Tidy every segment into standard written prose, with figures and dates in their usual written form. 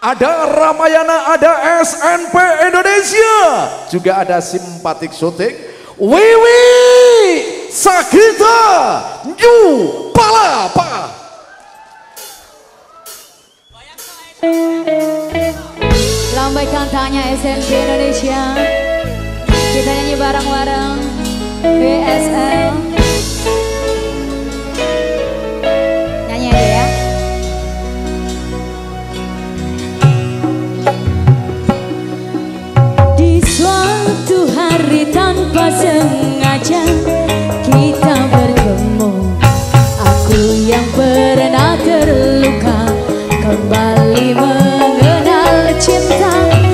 ada Ramayana, ada SNP Indonesia, juga ada Simpatik Syuting, Wiwi Sagita New Palapa. Lambaikan tangannya SNP Indonesia. Kita nyanyi bareng-bareng BSL. Nyanyi aja ya. Di suatu hari tanpa sengaja kita bertemu. Aku yang pernah terluka kembali mengenal cinta.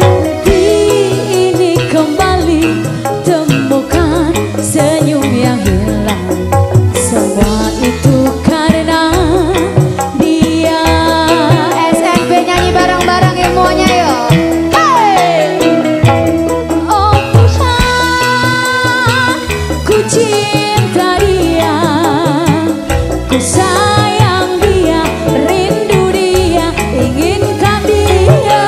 Ini kembali temukan senyum yang hilang. Semua itu karena dia. SNP nyanyi bareng-bareng ilmunya yuk. Hey! Oh Tuhan, ku cinta dia, ku sayang dia, rindu dia, inginkan dia.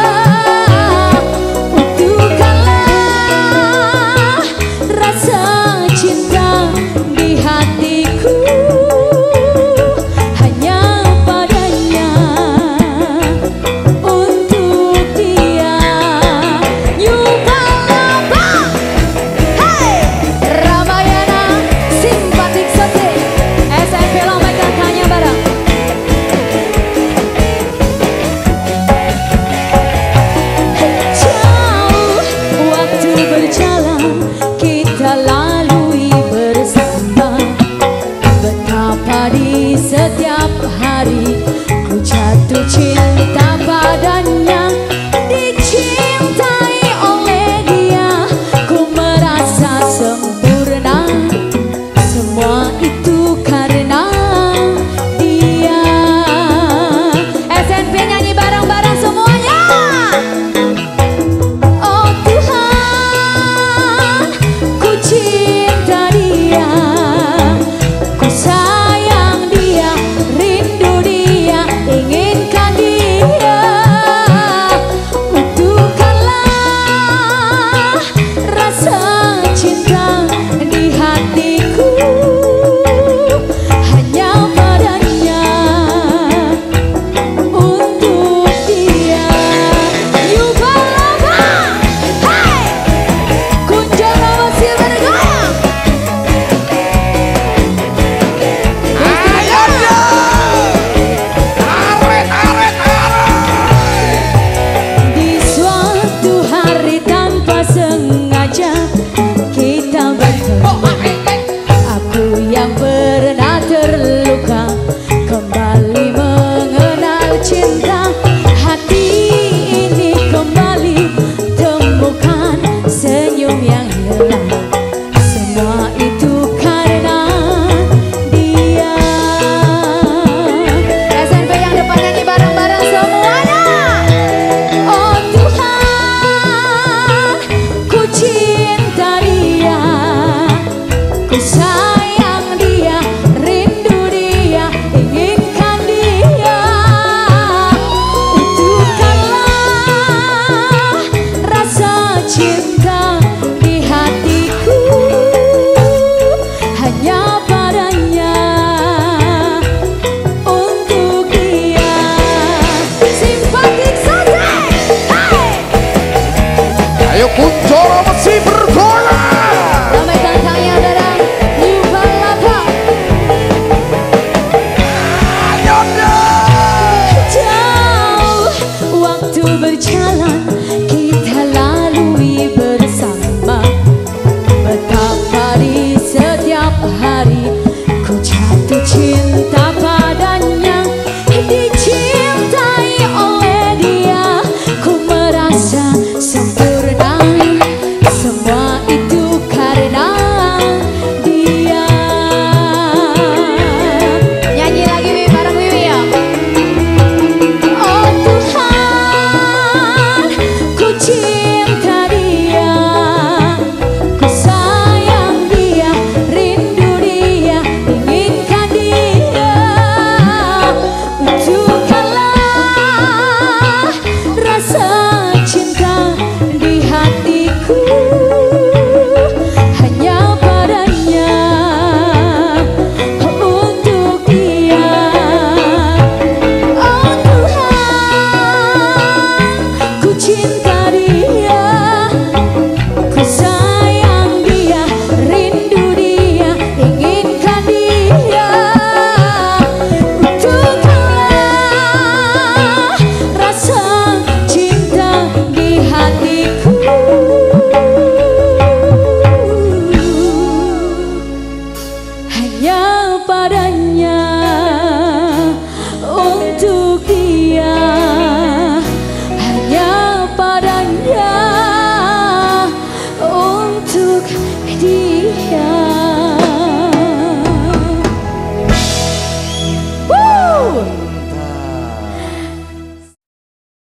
Untukkanlah rasa cinta di hatiku hanya padanya, untuk dia. Nyupalapa, hey! Ramayana, Simpatik Syuting, SNP lambaikan tangannya bareng. Jauh waktu berjalan kita lalui bersama. Betapa di setiap hari ku jatuh cinta padanya. Dicintai oleh dia ku merasa sempurna. Semua itu karena dia. SNP nyanyi bareng-bareng semuanya. Oh Tuhan, ku cinta dia, ku sayang dia, rindu dia, inginkan dia. Untukkanlah rasa cinta di hatiku hanya padanya, untuk dia. Nyupalapa, hey! Kunjara masih bergoyang. Di suatu hari tanpa sengaja kita bertemu. Aku yang pernah terluka kembali mengenal cinta. Hati ini kembali temukan senyum yang hilang. Semua itu karena dia. SNP yang depan nyanyi bareng-bareng semuanya. Oh Tuhan, ku cinta dia, ku sayang dia, rindu dia, inginkan dia. Untukkanlah rasa cinta di hatiku hanya padanya, untuk dia. Simpatik Syuting, hey! Ayo Kunchoro masih